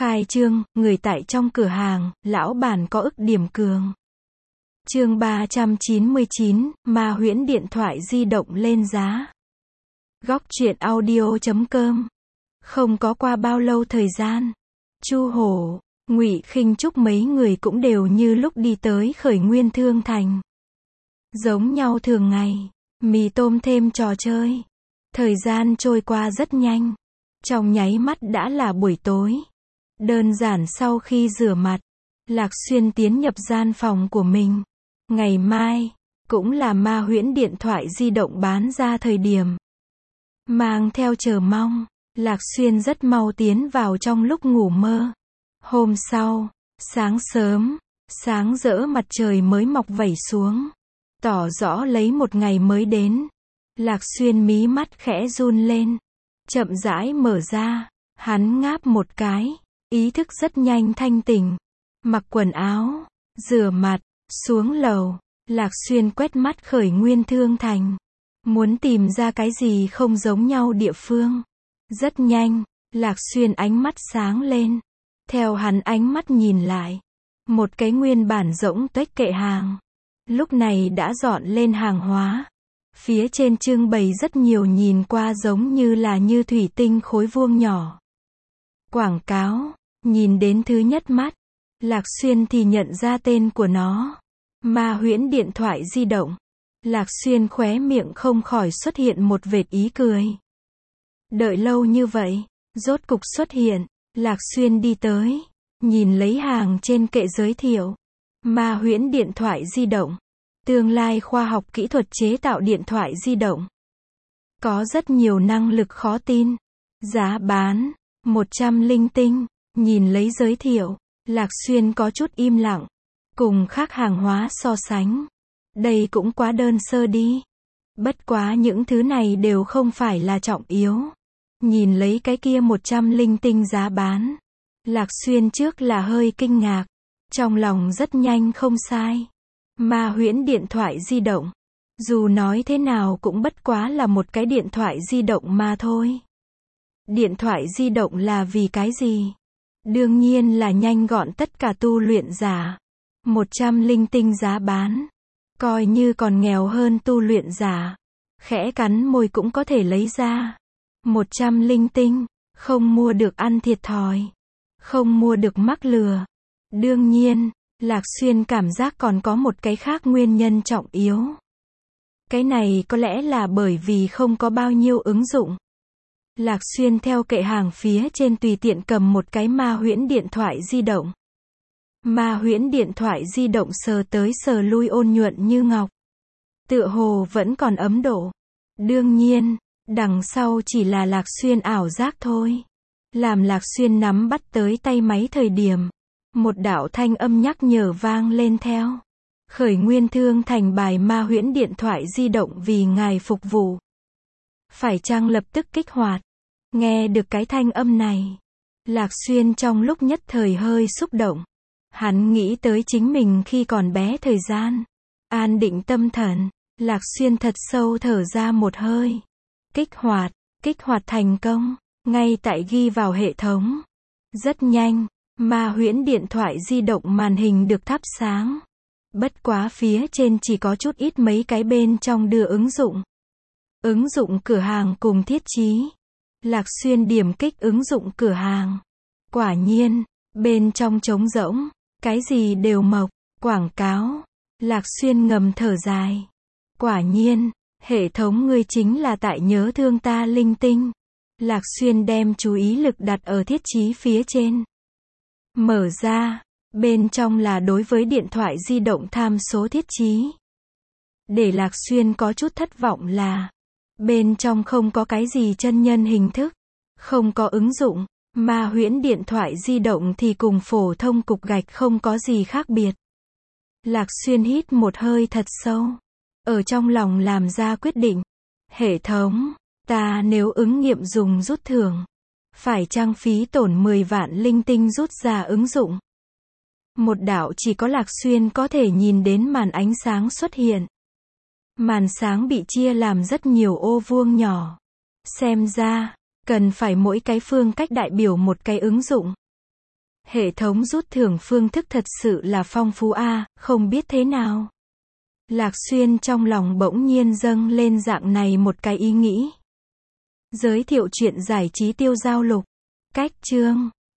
Khai trương, người tại trong cửa hàng, lão bản có ức điểm cường. Chương 399, ma huyễn điện thoại di động lên giá. Góc truyện audio.com. Không có qua bao lâu thời gian, Chu Hổ, Ngụy Khinh Trúc mấy người cũng đều như lúc đi tới Khởi Nguyên Thương Thành. Giống nhau thường ngày, mì tôm thêm trò chơi. Thời gian trôi qua rất nhanh. Trong nháy mắt đã là buổi tối. Đơn giản sau khi rửa mặt, Lạc Xuyên tiến nhập gian phòng của mình. Ngày mai, cũng là ma huyễn điện thoại di động bán ra thời điểm. Mang theo chờ mong, Lạc Xuyên rất mau tiến vào trong lúc ngủ mơ. Hôm sau, sáng sớm, sáng rỡ mặt trời mới mọc vẩy xuống. Tỏ rõ lấy một ngày mới đến. Lạc Xuyên mí mắt khẽ run lên. Chậm rãi mở ra, hắn ngáp một cái. Ý thức rất nhanh thanh tỉnh. Mặc quần áo, rửa mặt, xuống lầu. Lạc Xuyên quét mắt Khởi Nguyên Thương Thành. Muốn tìm ra cái gì không giống nhau địa phương. Rất nhanh, Lạc Xuyên ánh mắt sáng lên. Theo hắn ánh mắt nhìn lại, một cái nguyên bản rỗng tuếch kệ hàng. Lúc này đã dọn lên hàng hóa. Phía trên trưng bày rất nhiều nhìn qua giống như là như thủy tinh khối vuông nhỏ. Quảng cáo, nhìn đến thứ nhất mắt, Lạc Xuyên thì nhận ra tên của nó. Ma huyễn điện thoại di động. Lạc Xuyên khóe miệng không khỏi xuất hiện một vệt ý cười. Đợi lâu như vậy, rốt cục xuất hiện. Lạc Xuyên đi tới, nhìn lấy hàng trên kệ giới thiệu. Ma huyễn điện thoại di động. Tương lai khoa học kỹ thuật chế tạo điện thoại di động. Có rất nhiều năng lực khó tin. Giá bán 100 linh tinh. Nhìn lấy giới thiệu, Lạc Xuyên có chút im lặng. Cùng khác hàng hóa so sánh, đây cũng quá đơn sơ đi. Bất quá những thứ này đều không phải là trọng yếu. Nhìn lấy cái kia 100 linh tinh giá bán, Lạc Xuyên trước là hơi kinh ngạc. Trong lòng rất nhanh không sai. Ma huyễn điện thoại di động. Dù nói thế nào cũng bất quá là một cái điện thoại di động mà thôi. Điện thoại di động là vì cái gì? Đương nhiên là nhanh gọn tất cả tu luyện giả. 100 linh tinh giá bán. Coi như còn nghèo hơn tu luyện giả. Khẽ cắn môi cũng có thể lấy ra. 100 linh tinh. Không mua được ăn thiệt thòi. Không mua được mắc lừa. Đương nhiên, Lạc Xuyên cảm giác còn có một cái khác nguyên nhân trọng yếu. Cái này có lẽ là bởi vì không có bao nhiêu ứng dụng. Lạc Xuyên theo kệ hàng phía trên tùy tiện cầm một cái ma huyễn điện thoại di động. Ma huyễn điện thoại di động sờ tới sờ lui ôn nhuận như ngọc. Tựa hồ vẫn còn ấm độ. Đương nhiên, đằng sau chỉ là Lạc Xuyên ảo giác thôi. Làm Lạc Xuyên nắm bắt tới tay máy thời điểm, một đạo thanh âm nhắc nhở vang lên theo. Khởi Nguyên Thương Thành bài ma huyễn điện thoại di động vì ngài phục vụ. Phải chăng lập tức kích hoạt? Nghe được cái thanh âm này, Lạc Xuyên trong lúc nhất thời hơi xúc động. Hắn nghĩ tới chính mình khi còn bé thời gian. An định tâm thần, Lạc Xuyên thật sâu thở ra một hơi. Kích hoạt thành công, ngay tại ghi vào hệ thống. Rất nhanh, ma huyễn điện thoại di động màn hình được thắp sáng. Bất quá phía trên chỉ có chút ít mấy cái bên trong đưa ứng dụng. Ứng dụng cửa hàng cùng thiết chí. Lạc Xuyên điểm kích ứng dụng cửa hàng. Quả nhiên, bên trong trống rỗng, cái gì đều mộc. Quảng cáo. Lạc Xuyên ngầm thở dài. Quả nhiên, hệ thống ngươi chính là tại nhớ thương ta linh tinh. Lạc Xuyên đem chú ý lực đặt ở thiết chí phía trên. Mở ra, bên trong là đối với điện thoại di động tham số thiết chí. Để Lạc Xuyên có chút thất vọng là, bên trong không có cái gì chân nhân hình thức, không có ứng dụng. Ma huyễn điện thoại di động thì cùng phổ thông cục gạch không có gì khác biệt. Lạc Xuyên hít một hơi thật sâu. Ở trong lòng làm ra quyết định. Hệ thống, ta nếu ứng nghiệm dùng rút thưởng, phải chăng phí tổn 10 vạn linh tinh rút ra ứng dụng? Một đạo chỉ có Lạc Xuyên có thể nhìn đến màn ánh sáng xuất hiện. Màn sáng bị chia làm rất nhiều ô vuông nhỏ. Xem ra, cần phải mỗi cái phương cách đại biểu một cái ứng dụng. Hệ thống rút thưởng phương thức thật sự là phong phú a, không biết thế nào. Lạc Xuyên trong lòng bỗng nhiên dâng lên dạng này một cái ý nghĩ. Giới thiệu chuyện giải trí tiêu giao lục. Cách chương